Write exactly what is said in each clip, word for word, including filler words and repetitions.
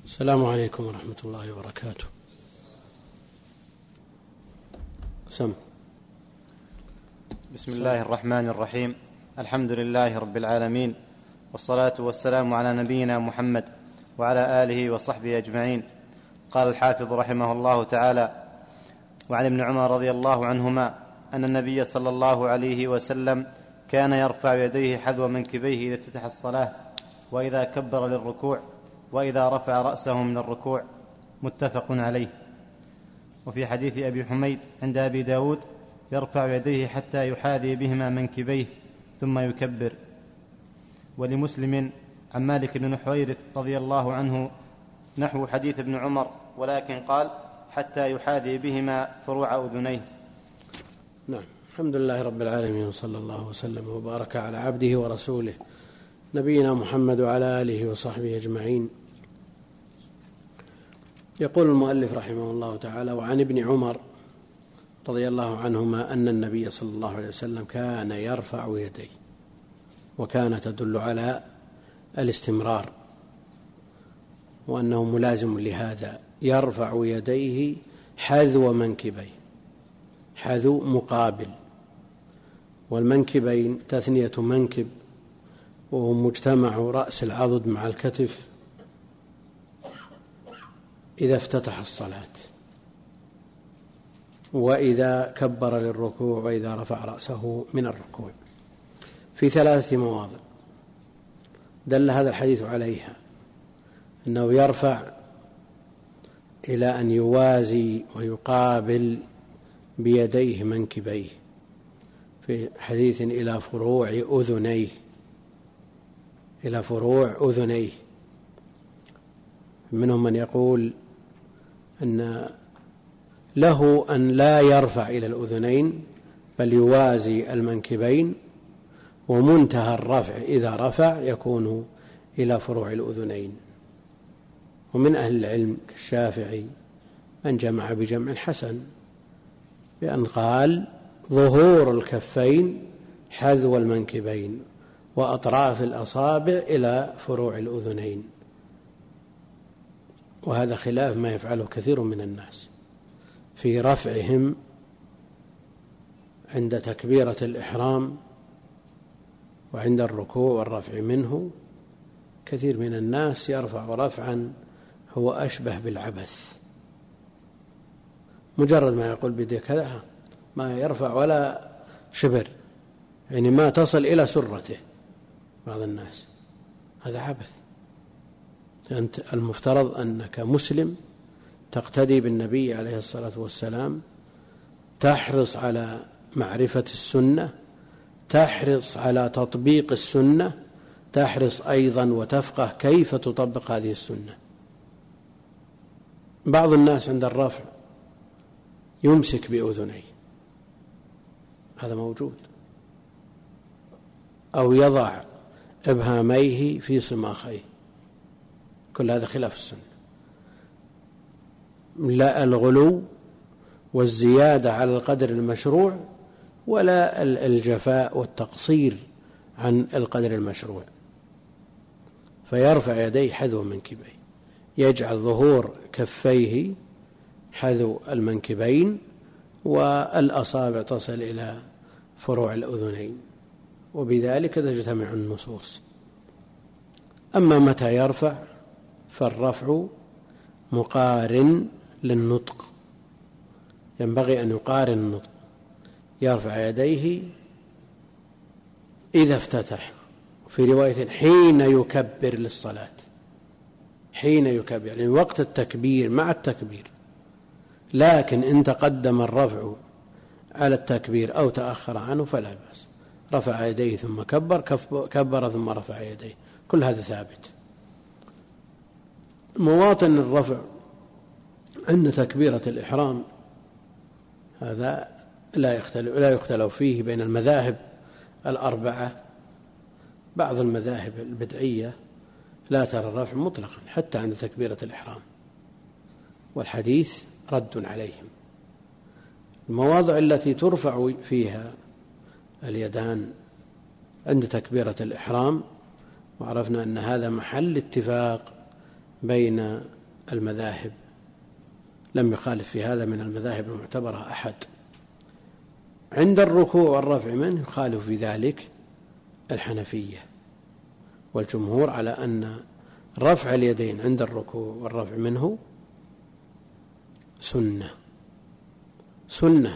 السلام عليكم ورحمة الله وبركاته. سم. بسم الله الرحمن الرحيم. الحمد لله رب العالمين، والصلاة والسلام على نبينا محمد وعلى آله وصحبه أجمعين. قال الحافظ رحمه الله تعالى: وعن ابن عمر رضي الله عنهما أن النبي صلى الله عليه وسلم كان يرفع يديه حذو منكبيه إذا افتتح الصلاة، وإذا كبر للركوع، وإذا رفع رأسه من الركوع. متفق عليه. وفي حديث أبي حميد عند أبي داود: يرفع يديه حتى يحاذي بهما منكبيه ثم يكبر. ولمسلم عن مالك بن حويرث رضي الله عنه نحو حديث ابن عمر، ولكن قال: حتى يحاذي بهما فروع أذنيه. نعم. الحمد لله رب العالمين، وصلى الله وسلم وبارك على عبده ورسوله نبينا محمد وعلى آله وصحبه أجمعين. يقول المؤلف رحمه الله تعالى: وعن ابن عمر رضي الله عنهما أن النبي صلى الله عليه وسلم كان يرفع يديه، وكان تدل على الاستمرار، وأنه ملازم لهذا. يرفع يديه حذو منكبيه، حذو مقابل، والمنكبين تثنية منكب، وهو مجتمع رأس العضد مع الكتف إذا افتتح الصلاة، وإذا كبر للركوع، وإذا رفع رأسه من الركوع، في ثلاثة مواضع دل هذا الحديث عليها، أنه يرفع إلى أن يوازي ويقابل بيديه منكبيه، في حديث إلى فروع أذنيه، إلى فروع أذنيه. منهم من يقول أن له أن لا يرفع إلى الأذنين، بل يوازي المنكبين، ومنتهى الرفع إذا رفع يكون إلى فروع الأذنين. ومن أهل العلم كالشافعي من جمع بجمع حسن، بأن قال: ظهور الكفين حذو المنكبين، وأطراف الأصابع إلى فروع الأذنين. وهذا خلاف ما يفعله كثير من الناس في رفعهم عند تكبيرة الإحرام وعند الركوع والرفع منه. كثير من الناس يرفع رفعا هو أشبه بالعبث، مجرد ما يقول بدي كذا ما يرفع ولا شبر، يعني ما تصل إلى سرته بعض الناس. هذا عبث. أنت المفترض أنك مسلم تقتدي بالنبي عليه الصلاة والسلام، تحرص على معرفة السنة، تحرص على تطبيق السنة، تحرص أيضا وتفقه كيف تطبق هذه السنة. بعض الناس عند الرفع يمسك بأذنيه، هذا موجود، أو يضع إبهاميه في صماخيه، كل هذا خلاف السنة. لا الغلو والزيادة على القدر المشروع، ولا الجفاء والتقصير عن القدر المشروع. فيرفع يديه حذو منكبيه، يجعل ظهور كفيه حذو المنكبين، والأصابع تصل إلى فروع الأذنين، وبذلك تجتمع النصوص. أما متى يرفع فالرفع مقارن للنطق، ينبغي أن يقارن النطق. يرفع يديه إذا افتتح، في رواية حين يكبر للصلاة، حين يكبر يعني وقت التكبير مع التكبير. لكن إن تقدم الرفع على التكبير أو تأخر عنه فلا بأس، رفع يديه ثم كبر، كبر ثم رفع يديه، كل هذا ثابت. مواطن الرفع عند تكبيرة الإحرام هذا لا يختلف, لا يختلف فيه بين المذاهب الأربعة. بعض المذاهب البدعية لا ترى الرفع مطلقا حتى عند تكبيرة الإحرام، والحديث رد عليهم. المواضع التي ترفع فيها اليدان عند تكبيرة الإحرام، وعرفنا أن هذا محل اتفاق بين المذاهب، لم يخالف في هذا من المذاهب المعتبرة أحد. عند الركوع والرفع منه يخالف في ذلك الحنفية والجمهور على أن رفع اليدين عند الركوع والرفع منه سنة سنة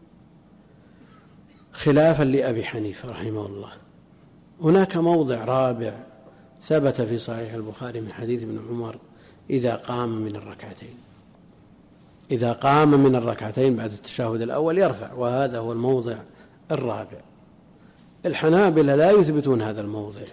خلافا لأبي حنيفة رحمه الله. هناك موضع رابع ثبت في صحيح البخاري من حديث ابن عمر إذا قام من الركعتين إذا قام من الركعتين بعد التشهد الأول يرفع، وهذا هو الموضع الرابع. الحنابلة لا يثبتون هذا الموضع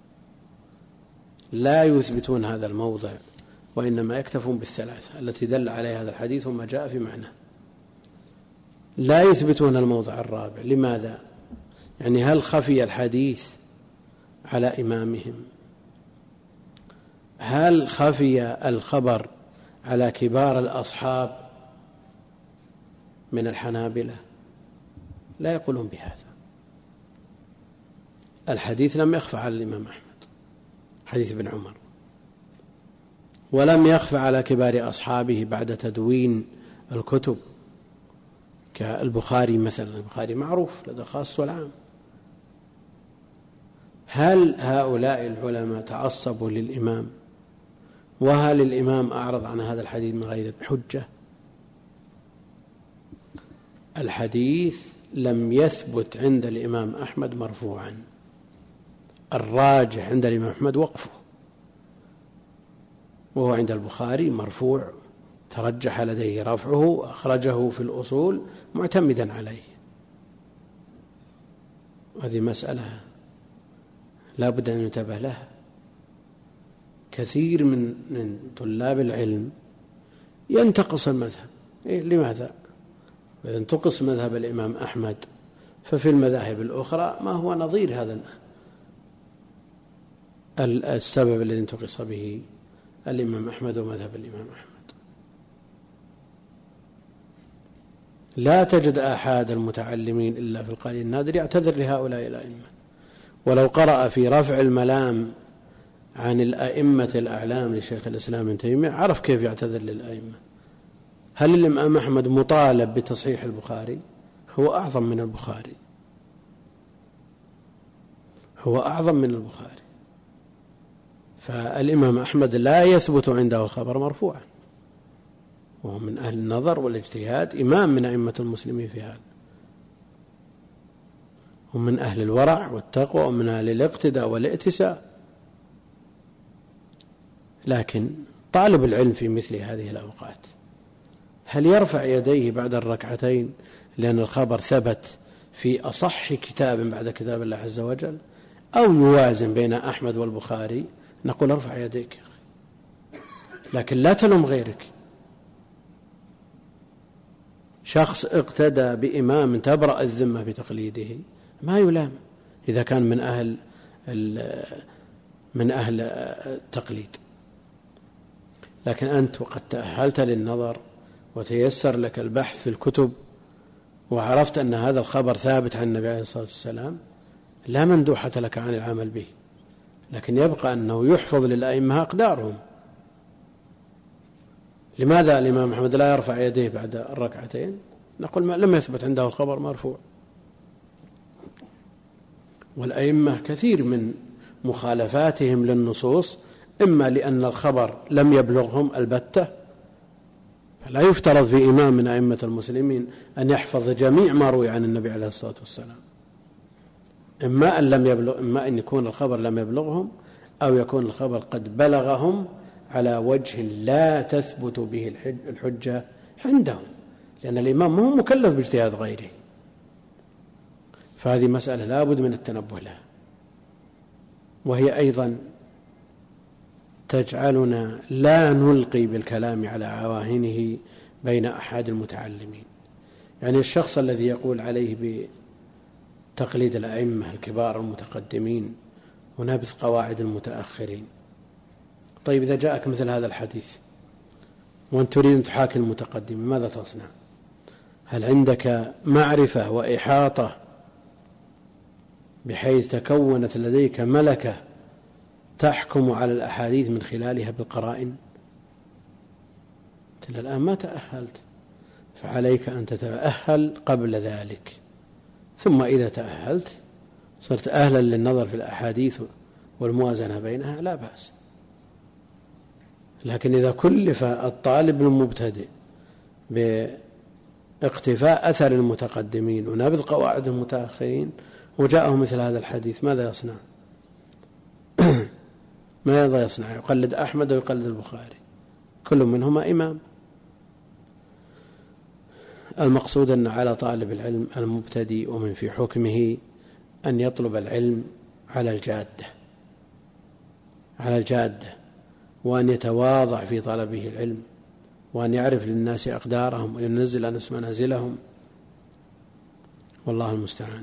لا يثبتون هذا الموضع وإنما يكتفون بالثلاثة التي دل عليها هذا الحديث وما جاء في معناه، لا يثبتون الموضع الرابع. لماذا؟ يعني هل خفي الحديث على إمامهم؟ هل خفي الخبر على كبار الأصحاب من الحنابلة؟ لا يقولون بهذا. الحديث لم يخفى على الإمام أحمد حديث ابن عمر، ولم يخفى على كبار أصحابه بعد تدوين الكتب كالبخاري مثلا. البخاري معروف لدى الخاص والعام. هل هؤلاء العلماء تعصبوا للإمام؟ وهل الإمام أعرض عن هذا الحديث من غير حجة؟ الحديث لم يثبت عند الإمام أحمد مرفوعا، الراجح عند الإمام أحمد وقفه، وهو عند البخاري مرفوع ترجح لديه رفعه، أخرجه في الأصول معتمدا عليه. هذه مسألة لا بد أن ينتبه لها. كثير من من طلاب العلم ينتقص المذهب. إيه لماذا؟ إذا انتقص مذهب الإمام أحمد ففي المذاهب الأخرى ما هو نظير هذا السبب الذي انتقص به الإمام أحمد ومذهب الإمام أحمد. لا تجد أحد المتعلمين إلا في القليل النادر يعتذر لهؤلاء الأئمة، ولو قرأ في رفع الملام عن الأئمة الأعلام لشيخ الإسلام ابن تيمية عرف كيف يعتذر للأئمة. هل الإمام أحمد مطالب بتصحيح البخاري؟ هو أعظم من البخاري، هو أعظم من البخاري. فالإمام أحمد لا يثبت عنده الخبر مرفوعا، وهو من أهل النظر والاجتهاد، إمام من أئمة المسلمين في هذا، ومن أهل الورع والتقوى ومن أهل الاقتداء والائتساء. لكن طالب العلم في مثل هذه الأوقات هل يرفع يديه بعد الركعتين لأن الخبر ثبت في أصح كتاب بعد كتاب الله عز وجل، أو يوازن بين أحمد والبخاري؟ نقول ارفع يديك، لكن لا تلوم غيرك. شخص اقتدى بإمام تبرأ الذمة بتقليده ما يلام إذا كان من أهل من أهل التقليد. لكن أنت وقد تأهلت للنظر وتيسر لك البحث في الكتب وعرفت أن هذا الخبر ثابت عن النبي عليه الصلاة والسلام، لا مندوحة لك عن العمل به، لكن يبقى أنه يحفظ للأئمة أقدارهم. لماذا الإمام أحمد لا يرفع يديه بعد الركعتين؟ نقول ما لم يثبت عنده الخبر مرفوع. والأئمة كثير من مخالفاتهم للنصوص إما لأن الخبر لم يبلغهم البتة، فلا يفترض في إمام من أئمة المسلمين أن يحفظ جميع ما روي عن النبي عليه الصلاة والسلام، إما أن لم يبلغ إما أن يكون الخبر لم يبلغهم، أو يكون الخبر قد بلغهم على وجه لا تثبت به الحجة عندهم، لأن الإمام هو مكلف باجتهاد غيره. فهذه مسألة لا بد من التنبه لها، وهي أيضا تجعلنا لا نلقي بالكلام على عواهنه بين أحد المتعلمين. يعني الشخص الذي يقول عليه بتقليد الأئمة الكبار المتقدمين ونبذ قواعد المتأخرين، طيب إذا جاءك مثل هذا الحديث وأنت تريد أن تحاكي المتقدم ماذا تصنع؟ هل عندك معرفة وإحاطة بحيث تكونت لديك ملكة تحكم على الأحاديث من خلالها بالقرائن؟ أنت الآن ما تأهلت، فعليك أن تتأهل قبل ذلك، ثم إذا تأهلت صرت أهلا للنظر في الأحاديث والموازنة بينها لا بأس. لكن إذا كلف الطالب المبتدئ باقتفاء أثر المتقدمين ونبذ قواعد المتأخرين وجاءه مثل هذا الحديث ماذا يصنع؟ ماذا يصنع؟ يقلد أحمد ويقلد البخاري، كل منهما إمام. المقصود أن على طالب العلم المبتدئ ومن في حكمه أن يطلب العلم على الجادة على الجادة وأن يتواضع في طلبه العلم، وأن يعرف للناس أقدارهم وينزل أنس منازلهم، والله المستعان.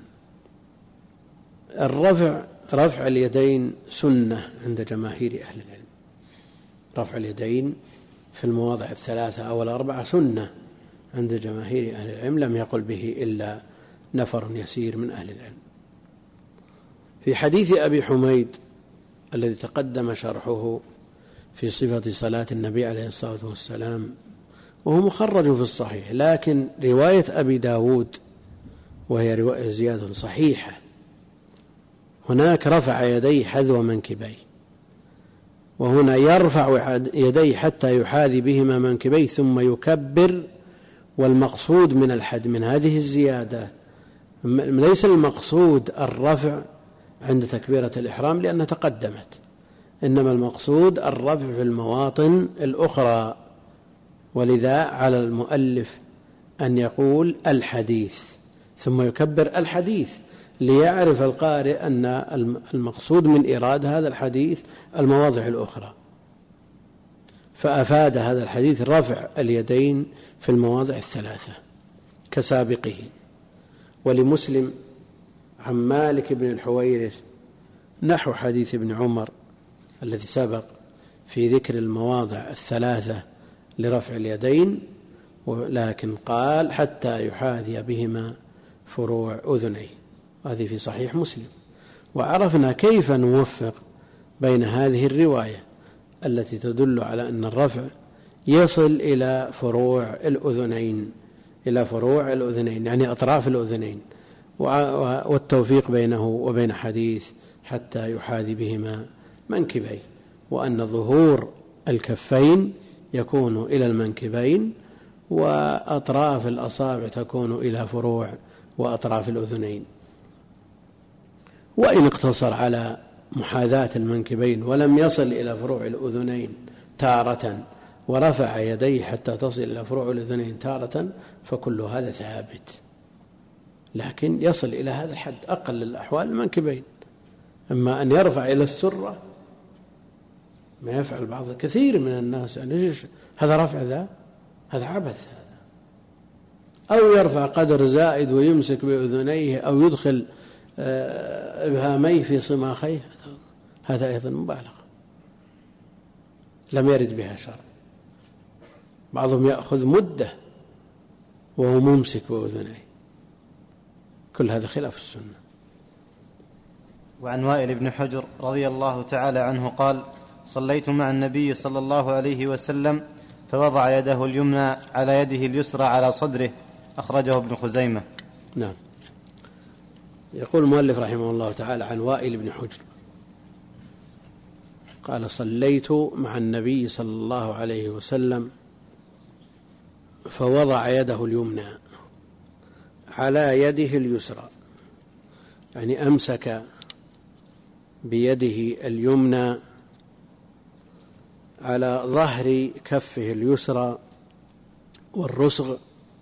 الرفع رفع اليدين سنة عند جماهير أهل العلم، رفع اليدين في المواضع الثلاثة أو الأربعة سنة عند جماهير أهل العلم، لم يقل به إلا نفر يسير من أهل العلم. في حديث أبي حميد الذي تقدم شرحه في صفة صلاة النبي عليه الصلاة والسلام وهو مخرج في الصحيح، لكن رواية أبي داود وهي رواية زيادة صحيحة، هناك رفع يديه حذو منكبيه، وهنا يرفع يديه حتى يحاذي بهما منكبيه ثم يكبر. والمقصود من الحد من هذه الزيادة ليس المقصود الرفع عند تكبيرة الإحرام لأنها تقدمت، إنما المقصود الرفع في المواطن الأخرى. ولذا على المؤلف أن يقول الحديث ثم يكبر الحديث ليعرف القارئ أن المقصود من إيراد هذا الحديث المواضع الأخرى، فأفاد هذا الحديث رفع اليدين في المواضع الثلاثة كسابقه. ولمسلم عن مالك بن الحويرث نحو حديث ابن عمر الذي سبق في ذكر المواضع الثلاثة لرفع اليدين، ولكن قال حتى يحاذي بهما فروع أذنيه، هذه في صحيح مسلم. وعرفنا كيف نوفق بين هذه الرواية التي تدل على أن الرفع يصل إلى فروع الأذنين إلى فروع الأذنين يعني أطراف الأذنين، والتوفيق بينه وبين حديث حتى يحاذي بهما منكبيه، وأن ظهور الكفين يكون إلى المنكبين وأطراف الأصابع تكون إلى فروع وأطراف الأذنين. وإن اقتصر على محاذاة المنكبين ولم يصل إلى فروع الأذنين تارة ورفع يديه حتى تصل إلى فروع الأذنين تارة فكل هذا ثابت، لكن يصل إلى هذا الحد أقل الأحوال المنكبين. أما أن يرفع إلى السرة ما يفعل بعض كثير من الناس، يعني هذا رفع ذا هذا عبث هذا، أو يرفع قدر زائد ويمسك بأذنيه أو يدخل إبهاميه في صماخيه، هذا أيضا مبالغة لم يرد بها شرع. بعضهم يأخذ مدة وهو ممسك بأذنيه، كل هذا خلاف السنة. وعن وائل بن حجر رضي الله تعالى عنه قال: صليت مع النبي صلى الله عليه وسلم فوضع يده اليمنى على يده اليسرى على صدره، أخرجه ابن خزيمة. نعم. يقول المؤلف رحمه الله تعالى عن وائل بن حجر قال: صليت مع النبي صلى الله عليه وسلم فوضع يده اليمنى على يده اليسرى، يعني أمسك بيده اليمنى على ظهر كفه اليسرى والرسغ،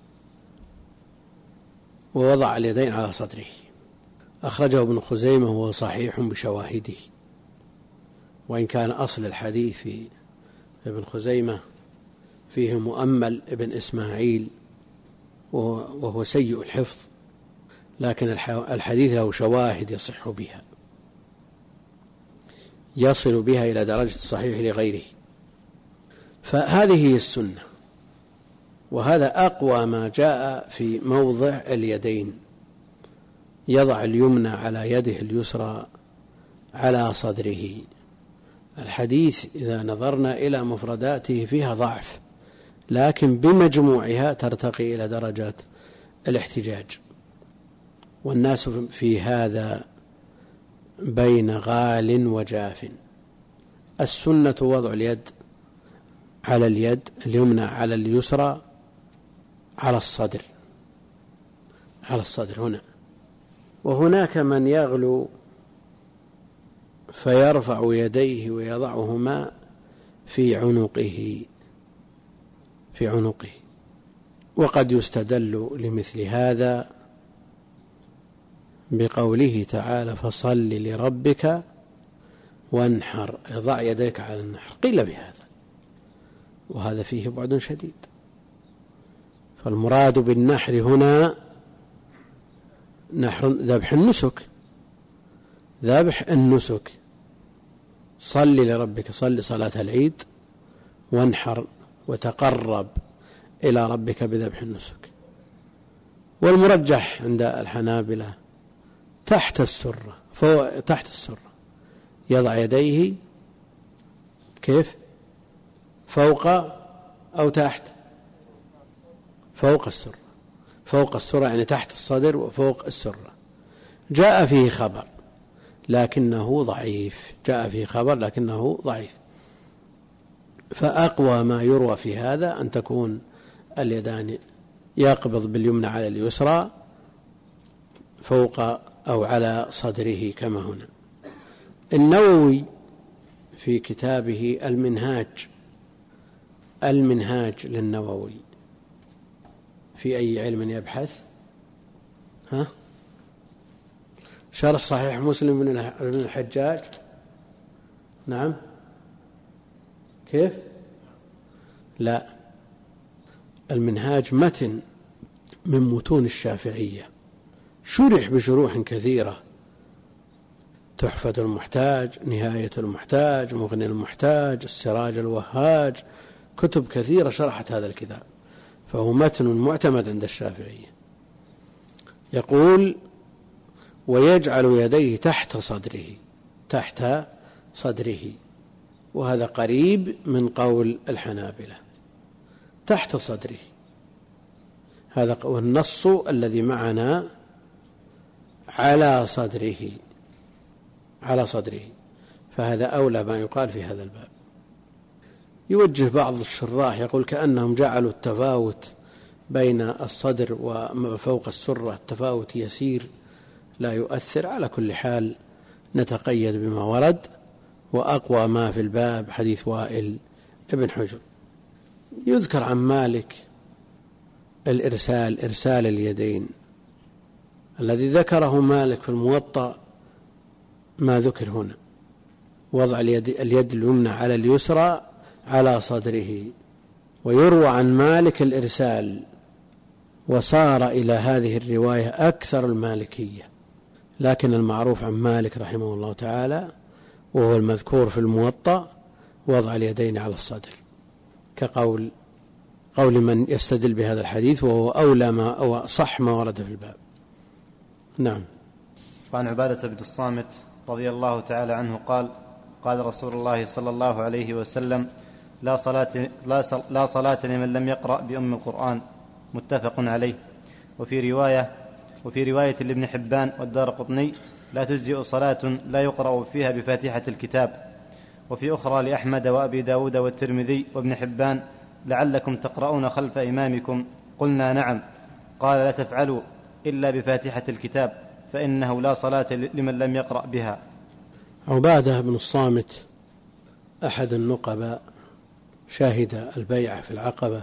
ووضع اليدين على صدره. أخرجه ابن خزيمة وهو صحيح بشواهده، وإن كان أصل الحديث في ابن خزيمة فيه مؤمل ابن إسماعيل وهو سيء الحفظ، لكن الحديث له شواهد يصح بها يصل بها إلى درجة الصحيح لغيره. فهذه هي السنة، وهذا أقوى ما جاء في موضع اليدين، يضع اليمنى على يده اليسرى على صدره، الحديث إذا نظرنا إلى مفرداته فيها ضعف، لكن بمجموعها ترتقي إلى درجة الاحتجاج. والناس في هذا بين غال وجاف. السنة وضع اليد على اليد اليمنى على اليسرى على الصدر، على الصدر هنا. وهناك من يغلو فيرفع يديه ويضعهما في عنقه في عنقه وقد يستدل لمثل هذا بقوله تعالى فصل لربك وانحر، ضع يديك على النحر. قيل بهذا، وهذا فيه بعد شديد. فالمراد بالنحر هنا نحر ذبح النسك، ذبح النسك. صل لربك، صل صلاة العيد، وانحر وتقرب إلى ربك بذبح النسك. والمرجح عند الحنابلة تحت السرة، فوق تحت السرة، يضع يديه كيف؟ فوق أو تحت؟ فوق السرة، فوق السرة يعني تحت الصدر وفوق السرة. جاء فيه خبر لكنه ضعيف، جاء فيه خبر لكنه ضعيف. فأقوى ما يروى في هذا أن تكون اليدان يقبض باليمنى على اليسرى فوق أو على صدره كما هنا. النووي في كتابه المنهاج، المنهاج للنووي في أي علم يبحث؟ ها؟ شرح صحيح مسلم من الحجاج. نعم. كيف؟ لا، المنهاج متن من متون الشافعية، شرح بشروح كثيرة: تحفة المحتاج، نهاية المحتاج، مغني المحتاج، السراج الوهاج، كتب كثيرة شرحت هذا الكتاب، فهو متن معتمد عند الشافعية. يقول ويجعل يديه تحت صدره، تحت صدره، وهذا قريب من قول الحنابلة، تحت صدره. هذا والنص الذي معنا على صدره، على صدره، فهذا أولى ما يقال في هذا الباب. يوجه بعض الشراح يقول كأنهم جعلوا التفاوت بين الصدر وفوق السرة التفاوت يسير لا يؤثر. على كل حال نتقيد بما ورد، وأقوى ما في الباب حديث وائل ابن حجر. يذكر عن مالك الإرسال، إرسال اليدين الذي ذكره مالك في الموطأ ما ذكر هنا، وضع اليد, اليد اليمنى على اليسرى على صدره. ويروى عن مالك الإرسال، وصار إلى هذه الرواية أكثر المالكية، لكن المعروف عن مالك رحمه الله تعالى وهو المذكور في الموطأ وضع اليدين على الصدر، كقول قول من يستدل بهذا الحديث، وهو أولى ما أو صح ما ورد في الباب. نعم. وعن عبادة بن الصامت رضي الله تعالى عنه قال: قال رسول الله صلى الله عليه وسلم: لا صلاة, لا صلاة لمن لم يقرأ بأم القرآن. متفق عليه. وفي رواية وفي رواية لابن حبان والدارقطني: لا تجزئ صلاة لا يقرأ فيها بفاتحة الكتاب. وفي أخرى لأحمد وأبي داود والترمذي وابن حبان: لعلكم تقرؤون خلف إمامكم. قلنا نعم. قال: لا تفعلوا إلا بفاتحة الكتاب، فإنه لا صلاة لمن لم يقرأ بها. عبادة بن الصامت أحد النقباء، شاهد البيعة في العقبة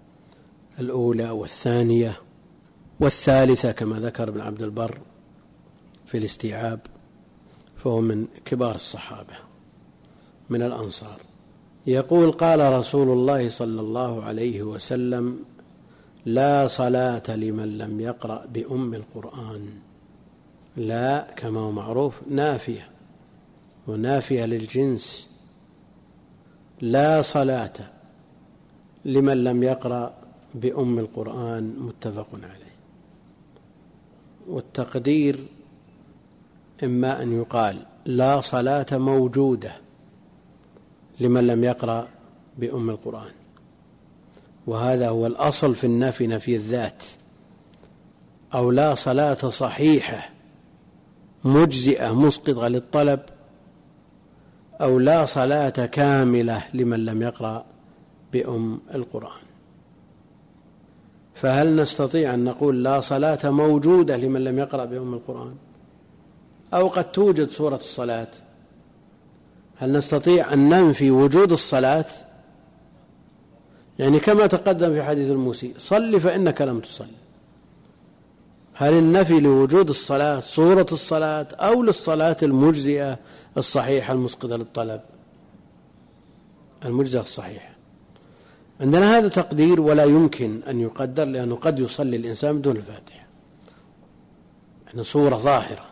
الأولى والثانية والثالثة كما ذكر ابن عبد البر في الاستيعاب، فهو من كبار الصحابة من الأنصار. يقول: قال رسول الله صلى الله عليه وسلم: لا صلاة لمن لم يقرأ بأم القرآن. لا كما هو معروف نافية، ونافية للجنس. لا صلاة لمن لم يقرأ بأم القرآن. متفق عليه. والتقدير إما أن يقال لا صلاة موجودة لمن لم يقرأ بأم القرآن. وهذا هو الأصل في النفي، نفي الذات. أو لا صلاة صحيحة مجزئة مسقطة للطلب، أو لا صلاة كاملة لمن لم يقرأ بأم القرآن. فهل نستطيع أن نقول لا صلاة موجودة لمن لم يقرأ بأم القرآن؟ أو قد توجد سورة الصلاة، هل نستطيع أن ننفي وجود الصلاة؟ يعني كما تقدم في حديث المسيء: صل فإنك لم تصل. هل النفي لوجود الصلاة صورة الصلاة أو للصلاة المجزئة الصحيحة المسقطة للطلب؟ المجزئة الصحيحة. عندنا هذا تقدير ولا يمكن أن يقدر، لأنه قد يصلي الإنسان بدون الفاتحة، يعني صورة ظاهرة،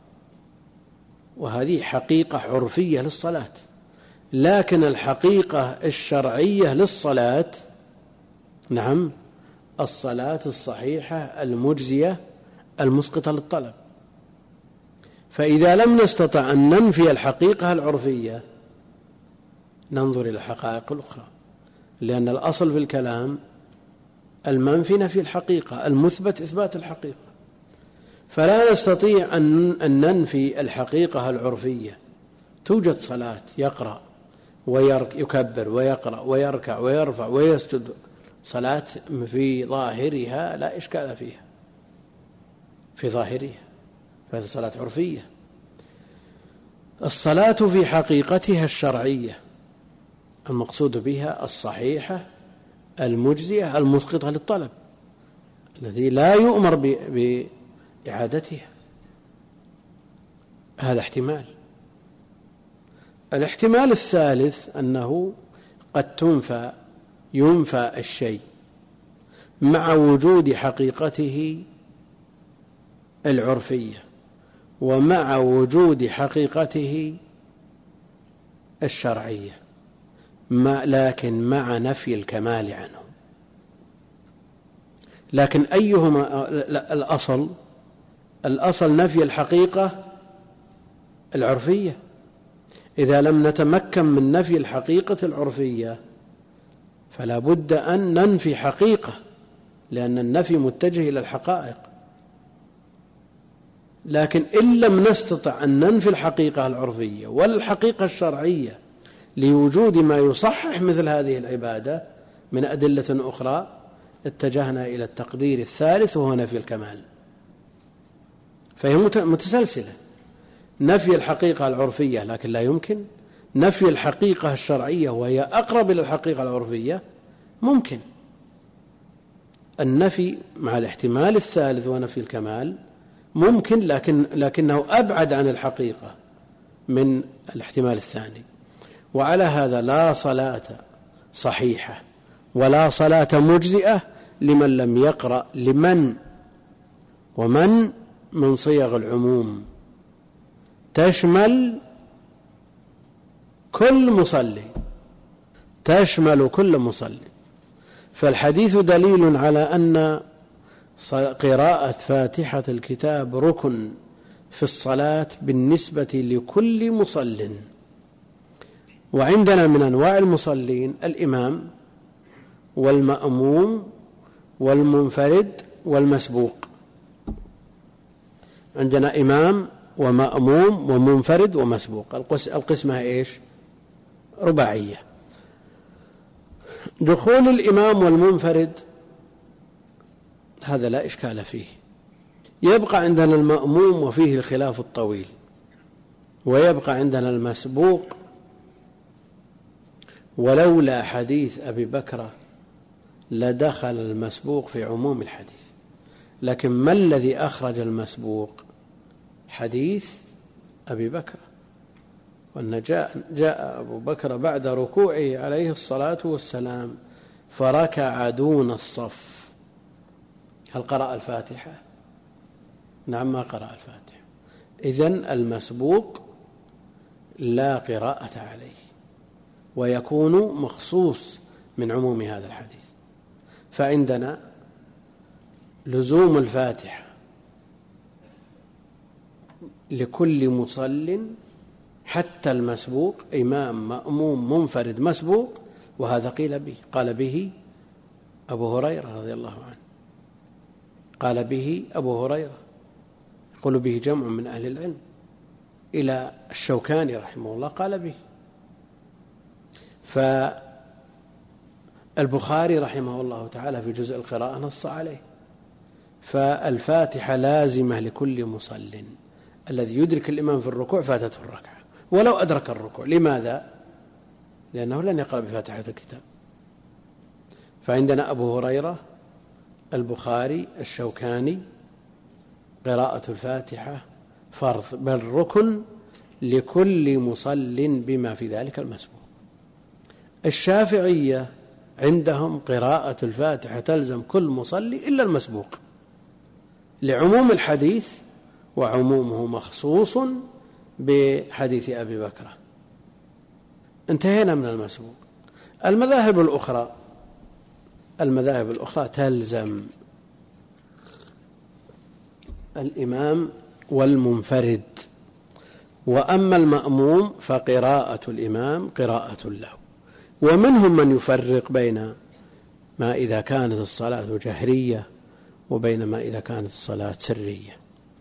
وهذه حقيقة عرفية للصلاة. لكن الحقيقة الشرعية للصلاة نعم الصلاة الصحيحة المجزية المسقطة للطلب. فإذا لم نستطع أن ننفي الحقيقة العرفية ننظر إلى الحقائق الأخرى، لأن الأصل في الكلام المنفي نفي الحقيقة، المثبت إثبات الحقيقة. فلا نستطيع أن ننفي الحقيقة العرفية. توجد صلاة يقرأ ويكبر ويقرأ ويركع ويرفع ويسجد، صلاة في ظاهرها لا إشكال فيها، في ظاهرها، فهذه صلاة عرفية. الصلاة في حقيقتها الشرعية المقصود بها الصحيحة المجزية المسقطة للطلب، الذي لا يؤمر بإعادتها. هذا احتمال. الاحتمال الثالث أنه قد تنفى ينفى الشيء مع وجود حقيقته العرفية ومع وجود حقيقته الشرعية، ما لكن مع نفي الكمال عنه. لكن أيهما الأصل؟ الأصل نفي الحقيقة العرفية. إذا لم نتمكن من نفي الحقيقة العرفية فلا بد أن ننفي حقيقة، لأن النفي متجه إلى الحقائق. لكن إن لم نستطع أن ننفي الحقيقة العرفية ولا الحقيقة الشرعية لوجود ما يصحح مثل هذه العبادة من أدلة أخرى، اتجهنا إلى التقدير الثالث وهو نفي الكمال. فهي متسلسلة: نفي الحقيقة العرفية لكن لا يمكن، نفي الحقيقة الشرعية وهي أقرب إلى الحقيقة العرفية ممكن. النفي مع الاحتمال الثالث ونفي الكمال ممكن، لكن لكنه أبعد عن الحقيقة من الاحتمال الثاني. وعلى هذا لا صلاة صحيحة ولا صلاة مجزئة لمن لم يقرأ. لمن ومن من صيغ العموم تشمل كل مصلي، تشمل كل مصلي. فالحديث دليل على أن قراءة فاتحة الكتاب ركن في الصلاة بالنسبة لكل مصل. وعندنا من أنواع المصلين الإمام والمأموم والمنفرد والمسبوق. عندنا إمام ومأموم ومنفرد ومسبوق. القسمة إيش؟ رباعية. دخول الإمام والمنفرد هذا لا إشكال فيه. يبقى عندنا المأموم وفيه الخلاف الطويل، ويبقى عندنا المسبوق. ولولا حديث أبي بكر لدخل المسبوق في عموم الحديث. لكن ما الذي أخرج المسبوق؟ حديث أبي بكر، وأن جاء, جاء أبو بكر بعد ركوعه عليه الصلاة والسلام فركع دون الصف. هل قرأ الفاتحة؟ نعم، ما قرأ الفاتحة. إذن المسبوق لا قراءة عليه، ويكون مخصوص من عموم هذا الحديث. فعندنا لزوم الفاتحة لكل مصل حتى المسبوق إمام مأموم منفرد مسبوق، وهذا قيل به، قال به أبو هريرة رضي الله عنه، قال به أبو هريرة، يقول به جمع من أهل العلم، إلى الشوكاني رحمه الله قال به. فالبخاري رحمه الله تعالى في جزء القراءة نص عليه. فالفاتحة لازمة لكل مصل، الذي يدرك الإمام في الركوع فاتته الركعة ولو أدرك الركوع. لماذا؟ لأنه لن يقرأ بفاتحة الكتاب. فعندنا أبو هريرة، البخاري، الشوكاني، قراءة الفاتحة فرض بل ركن لكل مصل بما في ذلك المسبوق. الشافعية عندهم قراءة الفاتحة تلزم كل مصلي إلا المسبوق، لعموم الحديث، وعمومه مخصوص بحديث أبي بكر. انتهينا من المسبوق. المذاهب الأخرى المذاهب الأخرى تلزم الإمام والمنفرد، وأما المأموم فقراءة الإمام قراءة له. ومنهم من يفرق بين ما إذا كانت الصلاة جهرية وبين ما إذا كانت الصلاة سرية،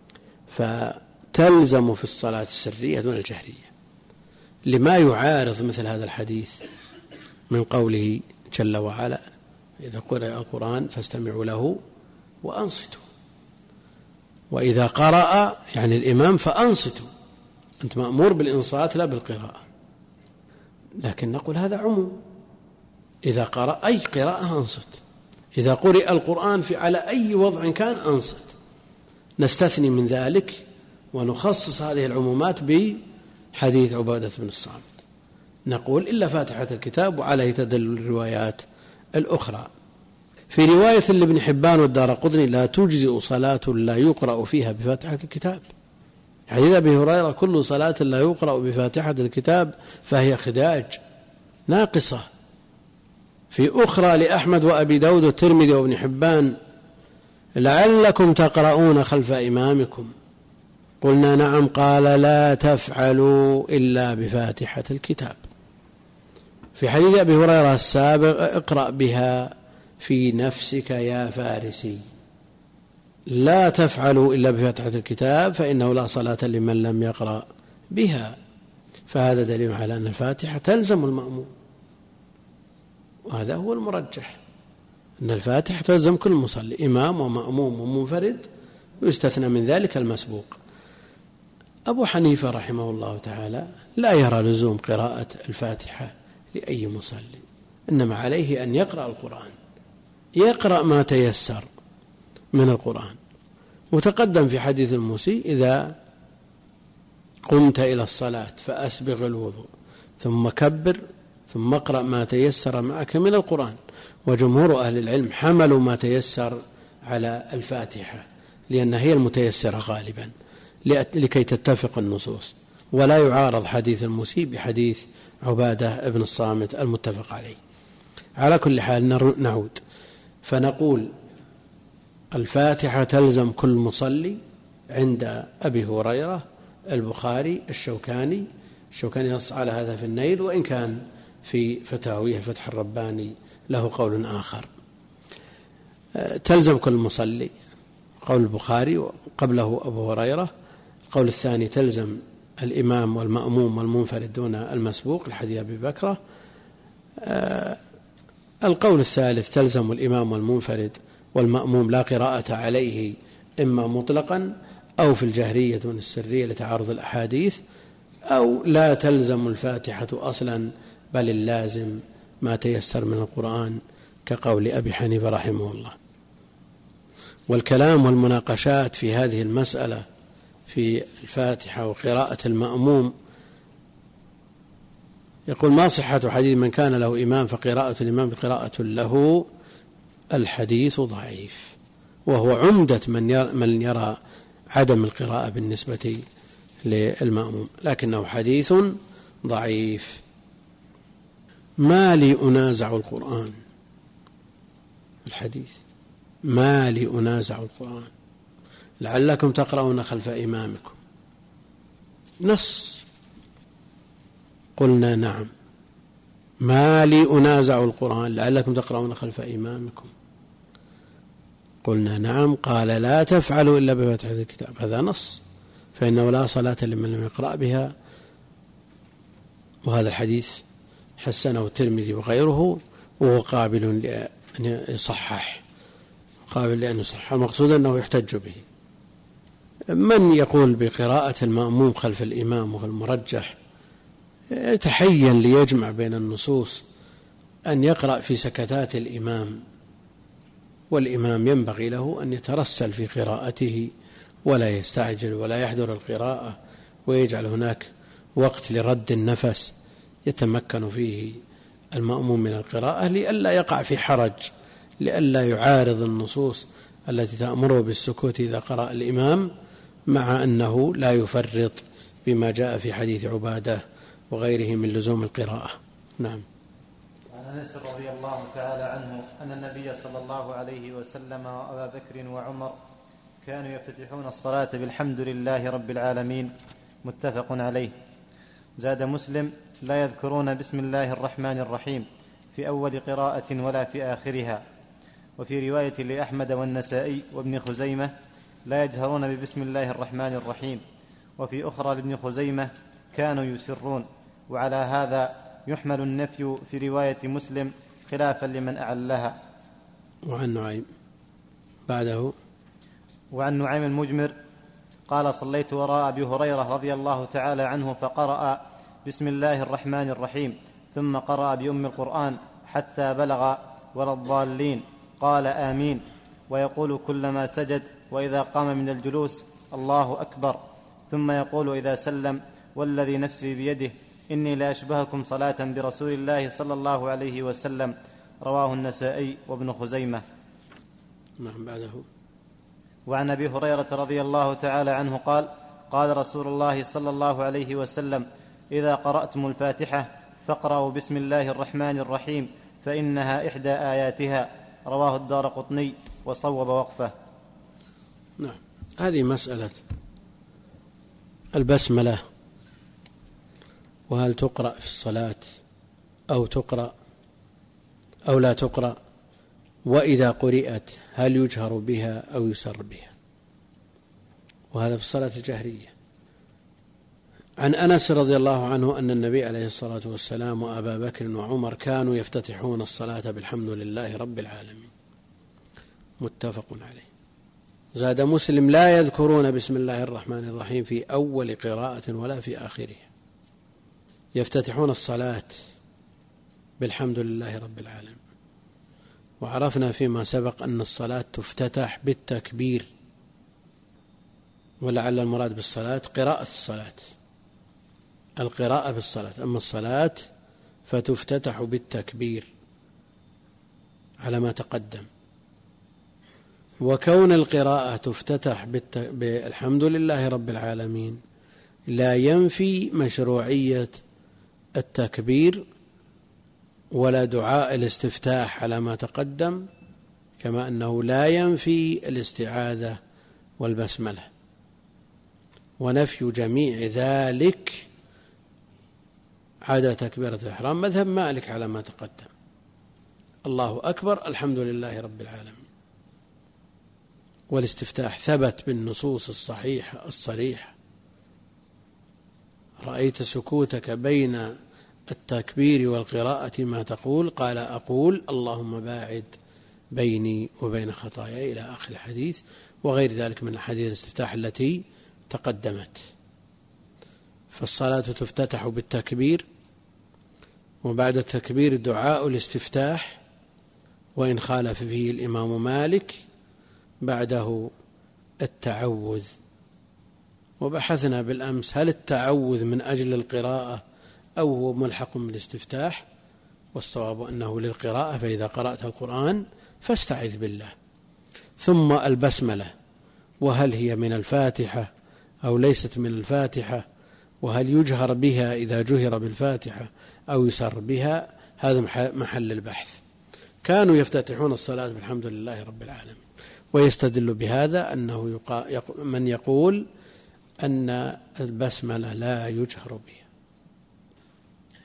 فتلزم في الصلاة السرية دون الجهرية، لما يعارض مثل هذا الحديث من قوله جل وعلا: إذا قرأ القرآن فاستمعوا له وأنصتوا. وإذا قرأ يعني الإمام فأنصتوا، أنت مأمور بالإنصات لا بالقراءة. لكن نقول هذا عموم، إذا قرأ أي قراءة أنصت، إذا قرأ القرآن في على أي وضع كان أنصت. نستثني من ذلك ونخصص هذه العمومات بحديث عبادة بن الصامت، نقول إلا فاتحة الكتاب، وعليه تدل الروايات الأخرى. في رواية لابن حبان والدارقطني: لا تجزئ صلاة لا يقرأ فيها بفاتحة الكتاب. حديث أبي هريرة: كل صلاة لا يقرأ بفاتحة الكتاب فهي خداج ناقصة. في أخرى لأحمد وأبي داود والترمذي وابن حبان: لعلكم تقرؤون خلف إمامكم. قلنا نعم. قال: لا تفعلوا إلا بفاتحة الكتاب. في حديث أبي هريرة السابق: اقرأ بها في نفسك يا فارسي. لا تفعلوا إلا بفاتحة الكتاب فإنه لا صلاة لمن لم يقرأ بها. فهذا دليل على أن الفاتحة تلزم المأموم، وهذا هو المرجح، أن الفاتحة تلزم كل مصلي، إمام ومأموم ومنفرد، ويستثنى من ذلك المسبوق. أبو حنيفة رحمه الله تعالى لا يرى لزوم قراءة الفاتحة لأي مصلي، إنما عليه أن يقرأ القرآن، يقرأ ما تيسر من القرآن. وتقدم في حديث المسيء: إذا قمت إلى الصلاة فأسبغ الوضوء ثم كبر ثم اقرأ ما تيسر معك من القرآن. وجمهور أهل العلم حملوا ما تيسر على الفاتحة، لأن هي المتيسرة غالبا لكي تتفق النصوص، ولا يعارض حديث المسيء بحديث عبادة بن الصامت المتفق عليه. على كل حال نعود فنقول: الفاتحة تلزم كل مصلي عند أبي هريرة، البخاري، الشوكاني. الشوكاني نص على هذا في النيل، وإن كان في فتاويه فتح الرباني له قول آخر. تلزم كل مصلي، قول البخاري، وقبله أبو هريرة. القول الثاني: تلزم الإمام والمأموم والمنفرد دون المسبوق، لحديث أبي بكر. القول الثالث: تلزم الإمام والمنفرد والمأموم لا قراءة عليه، إما مطلقا أو في الجهرية دون السرية لتعارض الأحاديث، أو لا تلزم الفاتحة أصلا بل اللازم ما تيسر من القرآن، كقول أبي حنيفة رحمه الله. والكلام والمناقشات في هذه المسألة في الفاتحة وقراءة المأموم، يقول: ما صحة حديث من كان له إمام فقراءة الإمام قراءة له؟ الحديث ضعيف، وهو عمدة من يرى, من يرى عدم القراءة بالنسبة للمأموم، لكنه حديث ضعيف. ما لي أنازع القرآن، الحديث: ما لي أنازع القرآن لعلكم تقرؤون خلف إمامكم. نص قلنا نعم. ما لي أنازع القرآن لعلكم تقرؤون خلف إمامكم. قلنا نعم. قال لا تفعلوا إلا بفاتحة الكتاب. هذا نص، فإنه لا صلاة لمن لم يقرأ بها. وهذا الحديث حسنه الترمذي وغيره، وهو قابل لأن يصحح، قابل لأن يصحح. المقصود أنه يحتج به. من يقول بقراءة المأموم خلف الإمام وهو المرجح يتحين ليجمع بين النصوص أن يقرأ في سكتات الإمام، والإمام ينبغي له أن يترسل في قراءته ولا يستعجل ولا يحضر القراءة، ويجعل هناك وقت لرد النفس يتمكن فيه المأموم من القراءة، لئلا يقع في حرج، لئلا يعارض النصوص التي تأمره بالسكوت إذا قرأ الإمام، مع أنه لا يفرط بما جاء في حديث عبادة وغيره من لزوم القراءة. نعم. عن أنس رضي الله تعالى عنه أن النبي صلى الله عليه وسلم وأبا بكر وعمر كانوا يفتتحون الصلاة بالحمد لله رب العالمين، متفق عليه. زاد مسلم: لا يذكرون بسم الله الرحمن الرحيم في أول قراءة ولا في آخرها. وفي رواية لأحمد والنسائي وابن خزيمة: لا يجهرون ببسم الله الرحمن الرحيم. وفي أخرى لابن خزيمة: كانوا يسرون. وعلى هذا يحمل النفي في رواية مسلم خلافا لمن أعلها. وعن نعيم بعده. وعن نعيم المجمر قال: صليت وراء أبي هريرة رضي الله تعالى عنه فقرأ بسم الله الرحمن الرحيم، ثم قرأ بأم القرآن حتى بلغ ولا الضالين، قال آمين، ويقول كلما سجد وإذا قام من الجلوس: الله أكبر، ثم يقول إذا سلم: والذي نفسي بيده إني لأشبهكم صلاة برسول الله صلى الله عليه وسلم. رواه النسائي وابن خزيمة. نعم. بعده. وعن أبي هريرة رضي الله تعالى عنه قال: قال رسول الله صلى الله عليه وسلم: إذا قرأتم الفاتحة فاقرأوا بسم الله الرحمن الرحيم فإنها إحدى آياتها. رواه الدارقطني وصوب وقفه. نعم. هذه مسألة البسملة، وهل تقرأ في الصلاة أو تقرأ أو لا تقرأ، وإذا قرأت هل يجهر بها أو يسر بها، وهذا في الصلاة الجهرية. عن أنس رضي الله عنه أن النبي عليه الصلاة والسلام وأبا بكر وعمر كانوا يفتتحون الصلاة بالحمد لله رب العالمين، متفق عليه. زاد مسلم: لا يذكرون بسم الله الرحمن الرحيم في أول قراءة ولا في آخرها. يفتتحون الصلاة بالحمد لله رب العالمين. وعرفنا فيما سبق أن الصلاة تفتتح بالتكبير، ولعل المراد بالصلاة قراءة الصلاة، القراءة بالصلاة. أما الصلاة فتفتتح بالتكبير على ما تقدم. وكون القراءة تفتتح بالحمد لله رب العالمين لا ينفي مشروعية التكبير ولا دعاء الاستفتاح على ما تقدم، كما أنه لا ينفي الاستعاذة والبسملة. ونفي جميع ذلك عدا تكبيرة الإحرام مذهب مالك على ما تقدم. الله أكبر، الحمد لله رب العالمين. والاستفتاح ثبت بالنصوص الصحيحة الصريحة. رأيت سكوتك بين التكبير والقراءة ما تقول؟ قال: أقول اللهم باعد بيني وبين خطاياي، إلى آخر الحديث، وغير ذلك من الحديث الاستفتاح التي تقدمت. فالصلاة تفتتح بالتكبير، وبعد التكبير دعاء الاستفتاح، وإن خالف فيه الإمام مالك بعده التعوذ. وبحثنا بالأمس هل التعوذ من أجل القراءة أو هو ملحق بالاستفتاح، والصواب أنه للقراءة، فإذا قرأت القرآن فاستعذ بالله. ثم البسملة، وهل هي من الفاتحة أو ليست من الفاتحة، وهل يجهر بها إذا جهر بالفاتحة أو يسر بها، هذا محل البحث. كانوا يفتتحون الصلاة بالحمد لله رب العالمين، ويستدل بهذا أنه من يقول أن البسملة لا يجهر بها.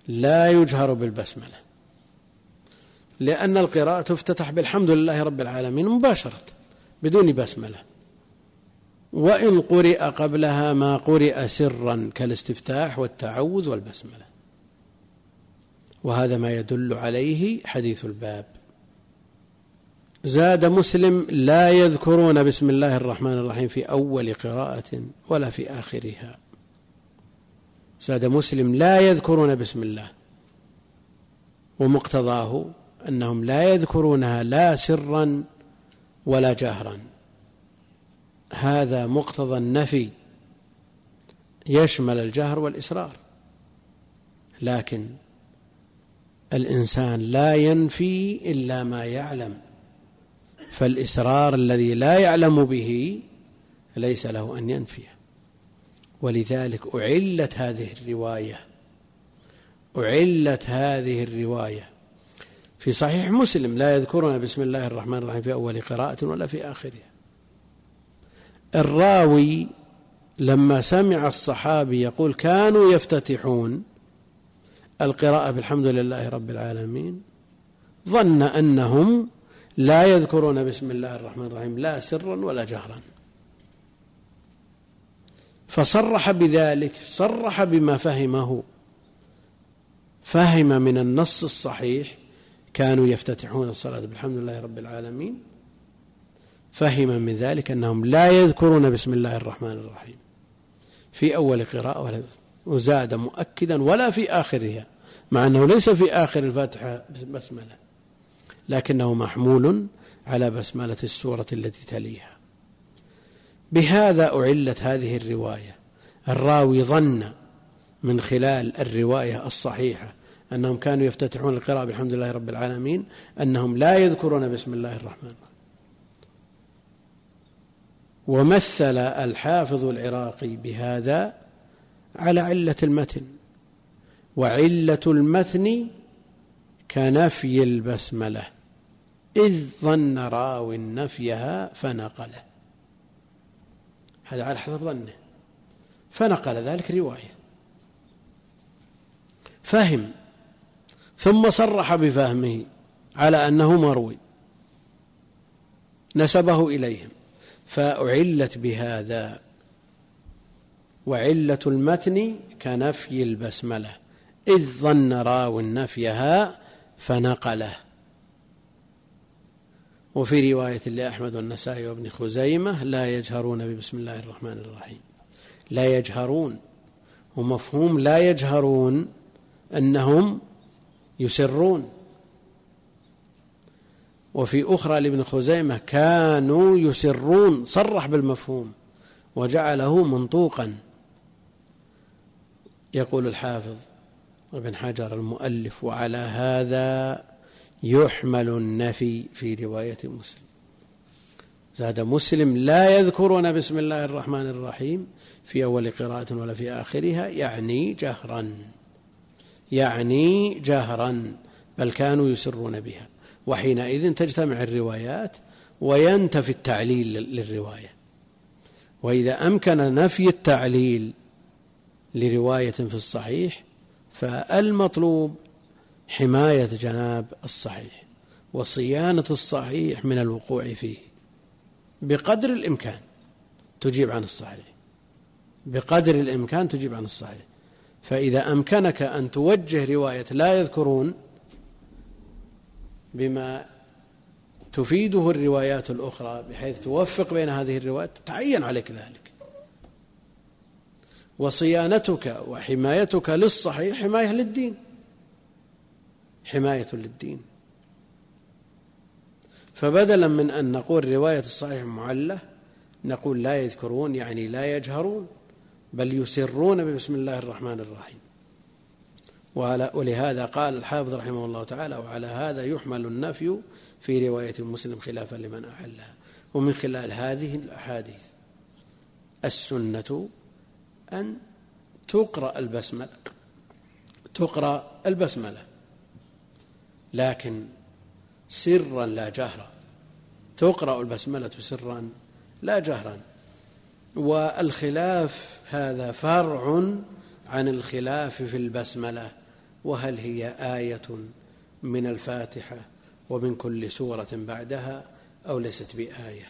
لا يجهر بالبسملة، لأن القراءة تفتتح بالحمد لله رب العالمين مباشرة بدون بسملة، وإن قرئ قبلها ما قرئ سرا كالاستفتاح والتعوذ والبسملة، وهذا ما يدل عليه حديث الباب. زاد مسلم: لا يذكرون بسم الله الرحمن الرحيم في أول قراءة ولا في آخرها. زاد مسلم: لا يذكرون بسم الله، ومقتضاه أنهم لا يذكرونها لا سرا ولا جهرا، هذا مقتضى النفي يشمل الجهر والإسرار، لكن الإنسان لا ينفي إلا ما يعلم، فالإسرار الذي لا يعلم به ليس له أن ينفيه، ولذلك أعلت هذه الرواية أعلت هذه الرواية في صحيح مسلم: لا يذكرون بسم الله الرحمن الرحيم في أول قراءة ولا في آخرها. الراوي لما سمع الصحابي يقول كانوا يفتتحون القراءة بالحمد لله رب العالمين ظن أنهم لا يذكرون بسم الله الرحمن الرحيم لا سرا ولا جهرا، فصرح بذلك، صرح بما فهمه، فهم من النص الصحيح كانوا يفتتحون الصلاة بالحمد لله رب العالمين، فهم من ذلك أنهم لا يذكرون بسم الله الرحمن الرحيم في أول قراءة، وزاد مؤكدا ولا في آخرها، مع أنه ليس في آخر الفاتحة بسملة، لكنه محمول على بسملة السورة التي تليها. بهذا أعلت هذه الرواية. الراوي ظن من خلال الرواية الصحيحة أنهم كانوا يفتتحون القراءة بالحمد لله رب العالمين أنهم لا يذكرون بسم الله الرحمن الرحيم. ومثل الحافظ العراقي بهذا على علة المتن، وعلة المتن كنفي البسملة إذ ظن راوي نفيها فنقله، هذا على حسب ظنه، فنقل ذلك رواية، فهم ثم صرح بفهمه على أنه مروي نسبه إليهم، فأعلت بهذا. وعلة المتن كنفي البسملة إذ ظن راو نفيها فنقله. وفي رواية لأحمد والنسائي وابن خزيمة: لا يجهرون ببسم الله الرحمن الرحيم. لا يجهرون، ومفهوم لا يجهرون أنهم يسرون. وفي أخرى لابن خزيمة: كانوا يسرون، صرح بالمفهوم وجعله منطوقا. يقول الحافظ ابن حجر المؤلف: وعلى هذا يحمل النفي في رواية مسلم. زاد مسلم: لا يذكرون بسم الله الرحمن الرحيم في أول قراءة ولا في آخرها، يعني جهرا، يعني جهرا، بل كانوا يسرون بها. وحينئذ تجتمع الروايات وينتفي التعليل للرواية. وإذا أمكن نفي التعليل لرواية في الصحيح فالمطلوب حماية جناب الصحيح وصيانة الصحيح من الوقوع فيه بقدر الإمكان، تجيب عن الصحيح بقدر الإمكان تجيب عن الصحيح. فإذا أمكنك أن توجه رواية لا يذكرون بما تفيده الروايات الأخرى بحيث توفق بين هذه الروايات، تعين عليك ذلك. وصيانتك وحمايتك للصحيح حماية للدين، حماية للدين. فبدلا من أن نقول رواية الصحيح معلة نقول لا يذكرون، يعني لا يجهرون بل يسرون ببسم الله الرحمن الرحيم. ولهذا قال الحافظ رحمه الله تعالى: وعلى هذا يحمل النفي في رواية مسلم خلافا لمن أحلها. ومن خلال هذه الأحاديث السنة أن تقرأ البسملة تقرأ البسملة لكن سرا لا جهرا، تقرأ البسملة سرا لا جهرا. والخلاف هذا فرع عن الخلاف في البسملة، وهل هي آية من الفاتحة ومن كل سورة بعدها أو ليست بآية.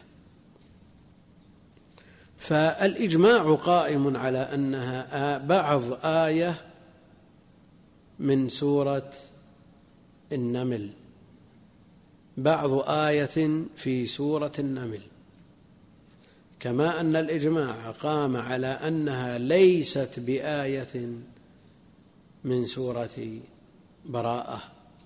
فالإجماع قائم على أنها بعض آية من سورة النمل، بعض آية في سورة النمل، كما أن الإجماع قام على أنها ليست بآية من سورة براءة.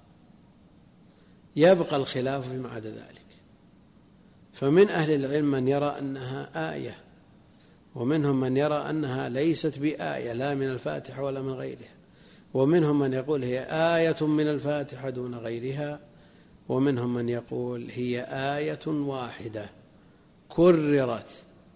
يبقى الخلاف فيما عدا ذلك، فمن أهل العلم من يرى أنها آية، ومنهم من يرى أنها ليست بآية لا من الفاتحة ولا من غيرها، ومنهم من يقول هي آية من الفاتحة دون غيرها، ومنهم من يقول هي آية واحدة كررت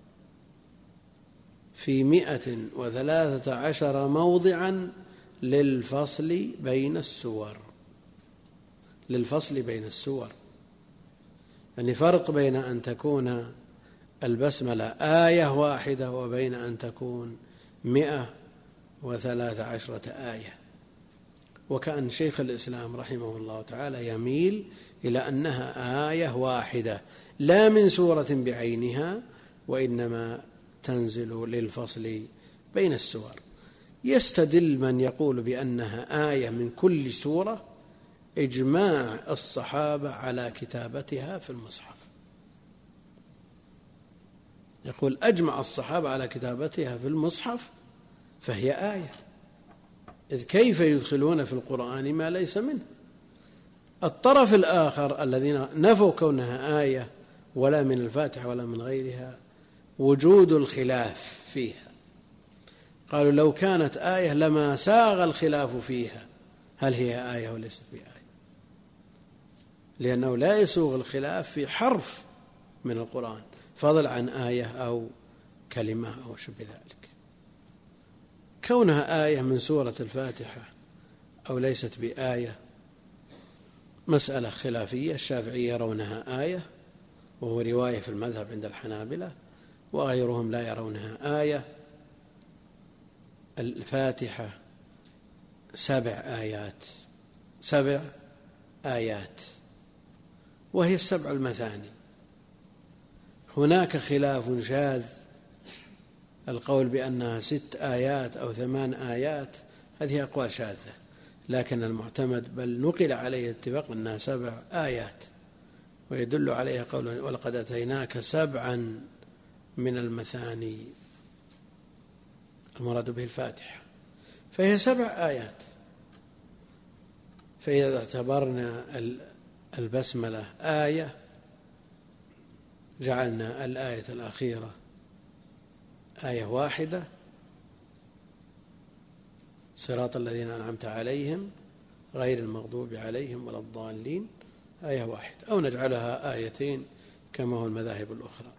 في مئة وثلاثة عشر موضعا للفصل بين السور، للفصل بين السور. يعني فرق بين أن تكون البسملة آية واحدة وبين أن تكون مئة وثلاث عشرة آية. وكأن شيخ الإسلام رحمه الله تعالى يميل إلى أنها آية واحدة لا من سورة بعينها، وإنما تنزل للفصل بين السور. يستدل من يقول بأنها آية من كل سورة إجماع الصحابة على كتابتها في المصحف. يقول أجمع الصحابة على كتابتها في المصحف فهي آية، إذ كيف يدخلون في القرآن ما ليس منه. الطرف الآخر الذين نفوا كونها آية ولا من الفاتحة ولا من غيرها وجود الخلاف فيها، قالوا لو كانت آية لما ساغ الخلاف فيها هل هي آية وليست بآية، لأنه لا يسوغ الخلاف في حرف من القرآن فضل عن آية أو كلمة أو شبه ذلك. كونها آية من سورة الفاتحة أو ليست بآية مسألة خلافية. الشافعية يرونها آية، وهو رواية في المذهب عند الحنابلة، وغيرهم لا يرونها آية. الفاتحة سبع آيات، سبع آيات وهي السبع المثاني. هناك خلاف شاذ، القول بأنها ست آيات أو ثمان آيات هذه أقوال شاذة، لكن المعتمد بل نقل عليه اتفاق أنها سبع آيات، ويدل عليها قول ولقد أتيناك سبعا من المثاني، المراد به الفاتحة، فهي سبع آيات. فإذا اعتبرنا البسملة آية جعلنا الآية الأخيرة آية واحدة، صراط الذين أنعمت عليهم غير المغضوب عليهم ولا الضالين، آية واحدة، أو نجعلها آيتين كما هو المذاهب الأخرى.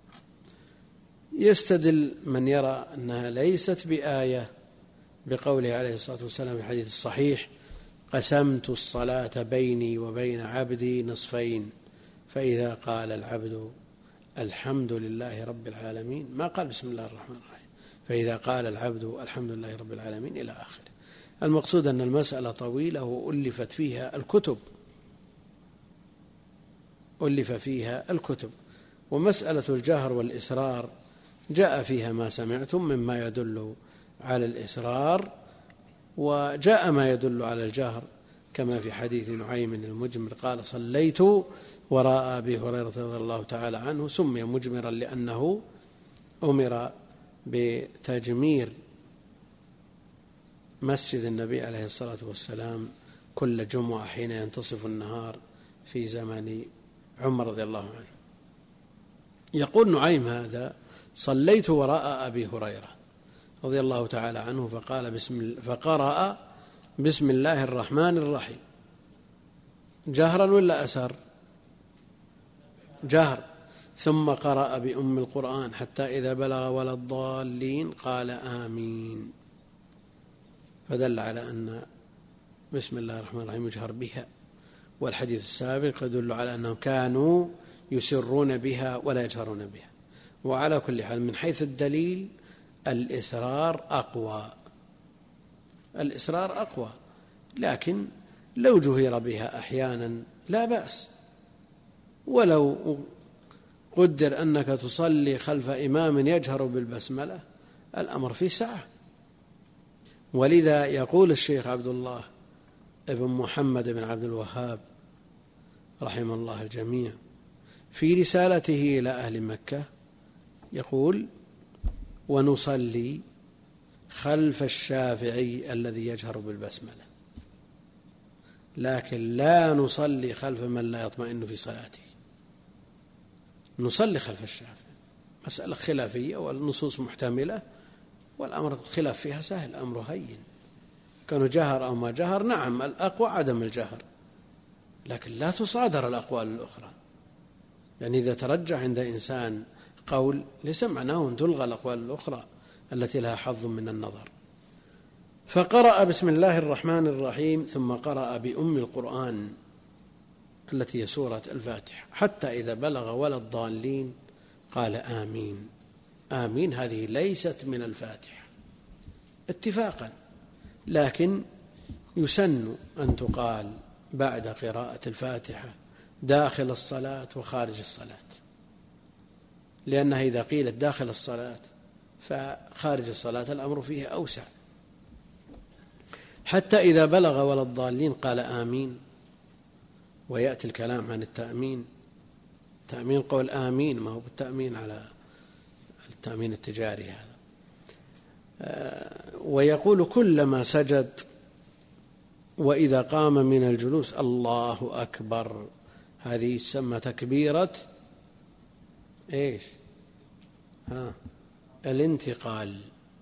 يستدل من يرى أنها ليست بآية بقوله عليه الصلاة والسلام في الحديث الصحيح: قسمت الصلاة بيني وبين عبدي نصفين، فإذا قال العبد الحمد لله رب العالمين، ما قال بسم الله الرحمن الرحيم، فإذا قال العبد الحمد لله رب العالمين إلى آخره. المقصود أن المسألة طويلة وألفت فيها الكتب، ألف فيها الكتب. ومسألة الجهر والإسرار جاء فيها ما سمعتم مما يدل على الإسرار، وجاء ما يدل على الجهر كما في حديث نعيم المجمر قال: صليت وراء أبي هريرة رضي الله تعالى عنه، سمي مجمرا لأنه أمر بتجمير مسجد النبي عليه الصلاة والسلام كل جمعة حين ينتصف النهار في زمن عمر رضي الله عنه. يقول نعيم هذا: صليت وراء أبي هريرة رضي الله تعالى عنه فقال بسم فقرأ بسم الله الرحمن الرحيم، جهرا ولا أسر؟ جهر. ثم قرأ بأم القرآن حتى إذا بلغ ولا الضالين قال آمين، فدل على أن بسم الله الرحمن الرحيم يجهر بها. والحديث السابق يدل على أنهم كانوا يسرون بها ولا يجهرون بها. وعلى كل حال من حيث الدليل الإسرار أقوى، الإسرار أقوى، لكن لو جهر بها أحيانا لا بأس، ولو قدر أنك تصلي خلف إمام يجهر بالبسملة الأمر فيه سعة. ولذا يقول الشيخ عبد الله ابن محمد بن عبد الوهاب رحمه الله الجميع في رسالته إلى أهل مكة يقول: ونصلي خلف الشافعي الذي يجهر بالبسملة، لكن لا نصلي خلف من لا يطمئن في صلاته. نصلي خلف الشافعي مسألة خلافية والنصوص محتملة، والأمر الخلاف فيها سهل، أمر هين، كانوا جهر أو ما جهر. نعم الأقوى عدم الجهر، لكن لا تصادر الأقوال الأخرى. يعني إذا ترجح عند إنسان قول ليس معناه أن تلغى الأقوال الأخرى التي لها حظ من النظر. فقرأ بسم الله الرحمن الرحيم ثم قرأ بأم القرآن التي هي سورة الفاتحة حتى إذا بلغ ولا الضالين قال آمين. آمين هذه ليست من الفاتحة اتفاقا، لكن يسن أن تقال بعد قراءة الفاتحة داخل الصلاة وخارج الصلاة، لأنها إذا قيلت داخل الصلاة فخارج الصلاة الأمر فيه أوسع. حتى إذا بلغ ولا الضالين قال آمين. ويأتي الكلام عن التأمين، تأمين قول آمين ما هو بالتأمين على التأمين التجاري هذا. ويقول كلما سجد وإذا قام من الجلوس الله أكبر، هذه تسمى تكبيرة إيش؟ ها الانتقال.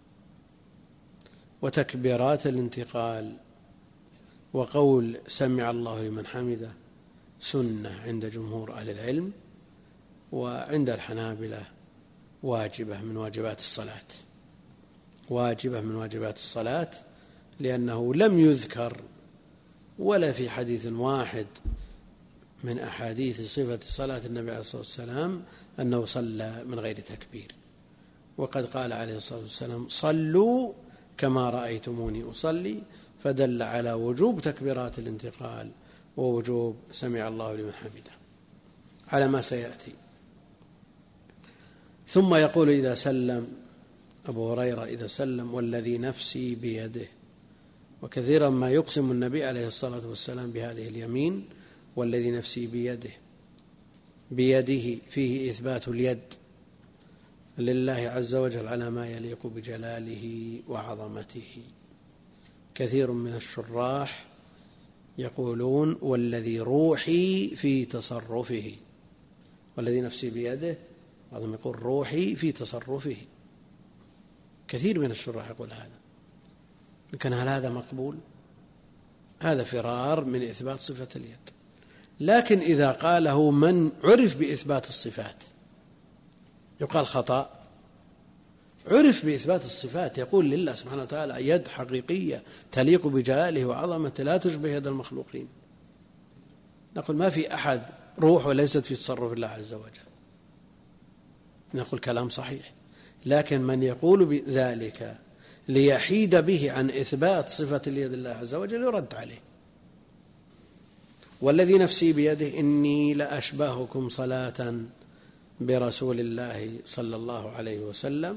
وتكبيرات الانتقال وقول سمع الله لمن حمده سنة عند جمهور أهل العلم، وعند الحنابلة واجبة من واجبات الصلاة، واجبة من واجبات الصلاة، لأنه لم يذكر ولا في حديث واحد من أحاديث صفة صلاة النبي عليه الصلاة والسلام أنه صلى من غير تكبير. وقد قال عليه الصلاة والسلام صلوا كما رأيتموني أصلي، فدل على وجوب تكبيرات الانتقال ووجوب سمع الله لمن حمده على ما سيأتي. ثم يقول إذا سلم أبو هريرة إذا سلم والذي نفسي بيده. وكثيرا ما يقسم النبي عليه الصلاة والسلام بهذه اليمين والذي نفسي بيده، بيده فيه إثبات اليد لله عز وجل على ما يليق بجلاله وعظمته. كثير من الشراح يقولون والذي روحي في تصرفه، والذي نفسي بيده، بعضهم يقول روحي في تصرفه. كثير من الشراح يقول هذا، لكن هل هذا مقبول؟ هذا فرار من إثبات صفة اليد. لكن إذا قاله من عرف بإثبات الصفات يقال خطأ. عرف بإثبات الصفات، يقول لله سبحانه وتعالى يد حقيقية تليق بجلاله وعظمته لا تشبه يد المخلوقين. نقول ما في أحد روح وليست في تصرف الله عز وجل، نقول كلام صحيح. لكن من يقول بذلك ليحيد به عن إثبات صفة اليد الله عز وجل يرد عليه. والذي نفسي بيده إني لأشبهكم صلاة برسول الله صلى الله عليه وسلم.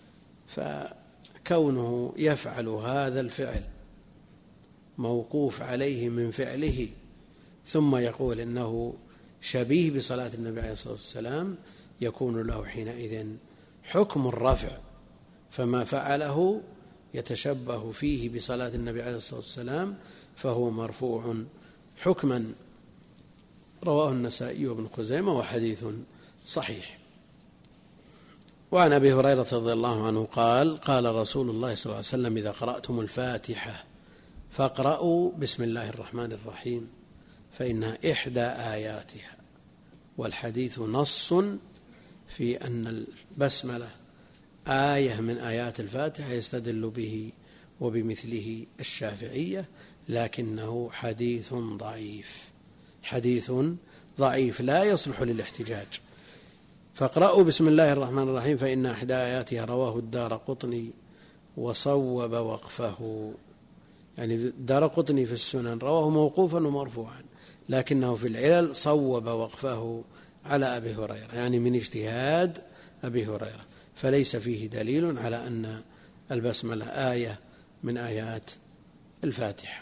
فكونه يفعل هذا الفعل موقوف عليه من فعله ثم يقول إنه شبيه بصلاة النبي عليه الصلاة والسلام يكون له حينئذ حكم الرفع، فما فعله يتشبه فيه بصلاة النبي عليه الصلاة والسلام فهو مرفوع حكما. رواه النسائي وابن خزيمة وحديث صحيح. وعن أبي هريرة رضي الله عنه قال قال رسول الله صلى الله عليه وسلم إذا قرأتم الفاتحة فاقرأوا بسم الله الرحمن الرحيم فإنها إحدى آياتها. والحديث نص في أن البسملة آية من آيات الفاتحة يستدل به وبمثله الشافعية، لكنه حديث ضعيف، حديث ضعيف لا يصلح للاحتجاج. فاقرأوا بسم الله الرحمن الرحيم فإن إحدى آياتها رواه الدارقطني وصوب وقفه. يعني الدارقطني في السنن رواه موقوفا ومرفوعا، لكنه في العلل صوب وقفه على أبي هريرة، يعني من اجتهاد أبي هريرة، فليس فيه دليل على أن البسملة آية من آيات الفاتحة،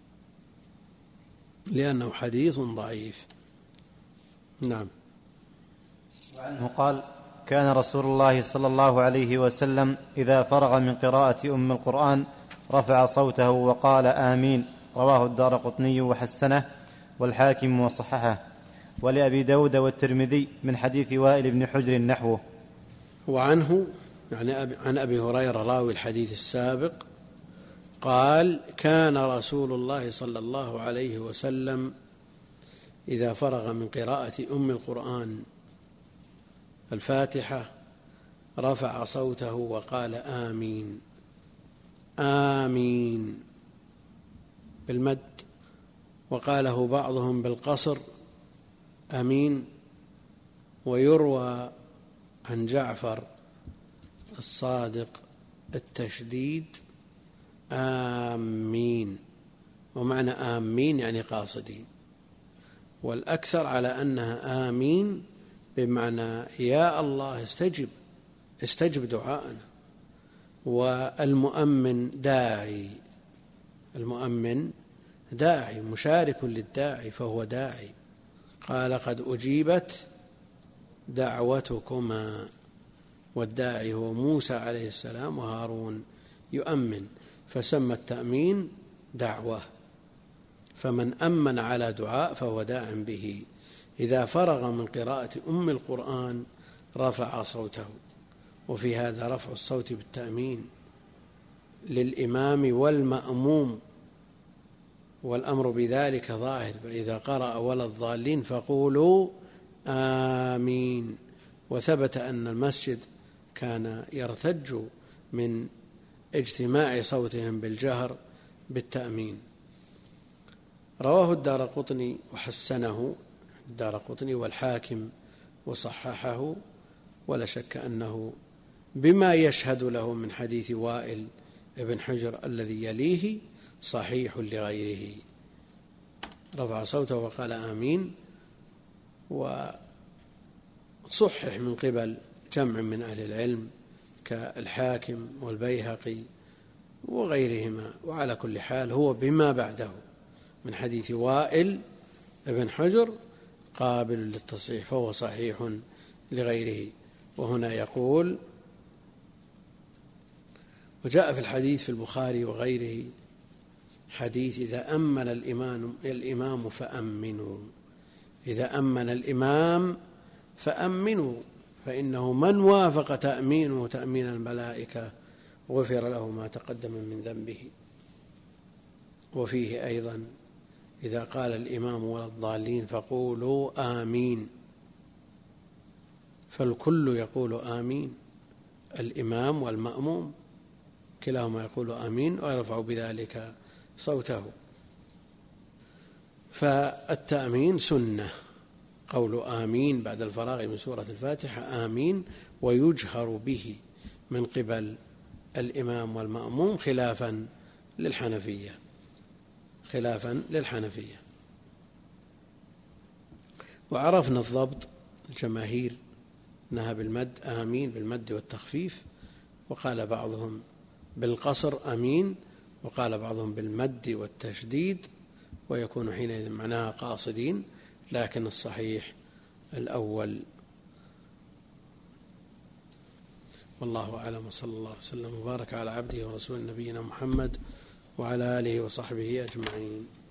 لأنه حديث ضعيف. نعم. وعنه قال: كان رسول الله صلى الله عليه وسلم إذا فرغ من قراءة أم القرآن رفع صوته وقال آمين. رواه الدارقطني وحسنه والحاكم وصححه، ولأبي داود والترمذي من حديث وائل بن حجر نحوه. وعنه يعني عن أبي هريرة راوي الحديث السابق قال: كان رسول الله صلى الله عليه وسلم إذا فرغ من قراءة أم القرآن الفاتحة رفع صوته وقال آمين. آمين بالمد، وقاله بعضهم بالقصر آمين. ويروى عن جعفر الصادق التشديد آمين، ومعنى آمين يعني قاصدين، والأكثر على أنها آمين بمعنى يا الله استجب استجب دعاءنا. والمؤمن داعي، المؤمن داعي مشارك للداعي فهو داعي. قال: قد أجيبت دعوتكما، والداعي هو موسى عليه السلام وهارون يؤمن، فسمى التأمين دعوة، فمن أمن على دعاء فهو داع به. إذا فرغ من قراءة أم القرآن رفع صوته، وفي هذا رفع الصوت بالتأمين للإمام والمأموم، والأمر بذلك ظاهر، فإذا قرأ ولا الضالين فقولوا آمين. وثبت أن المسجد كان يرتج من اجتماع صوتهم بالجهر بالتأمين. رواه الدارقطني وحسنه الدارقطني والحاكم وصححه، ولا شك أنه بما يشهد له من حديث وائل ابن حجر الذي يليه صحيح لغيره. رفع صوته وقال آمين، وصحح من قبل جمع من أهل العلم كالحاكم والبيهقي وغيرهما. وعلى كل حال هو بما بعده من حديث وائل ابن حجر قابل للتصحيح، فهو صحيح لغيره. وهنا يقول: وجاء في الحديث في البخاري وغيره حديث إذا أمن الإمام, الإمام فأمنوا، إذا أمن الإمام فأمنوا، فإنه من وافق تأمينه تأمين الملائكة غفر له ما تقدم من ذنبه. وفيه أيضا: إذا قال الإمام ولا الضالين فقولوا آمين، فالكل يقول آمين، الإمام والمأموم كلاهما يقول آمين ويرفع بذلك صوته. فالتأمين سنة، قول آمين بعد الفراغ من سورة الفاتحة آمين، ويجهر به من قبل الإمام والمأموم خلافا للحنفية خلافا للحنفية. وعرفنا الضبط، الجماهير نهى بالمد آمين بالمد والتخفيف، وقال بعضهم بالقصر آمين، وقال بعضهم بالمد والتشديد، ويكون حينئذ معناها قاصدين، لكن الصحيح الأول. والله أعلم، وصلى الله وسلم وبارك على عبده ورسوله نبينا محمد وعلى آله وصحبه أجمعين.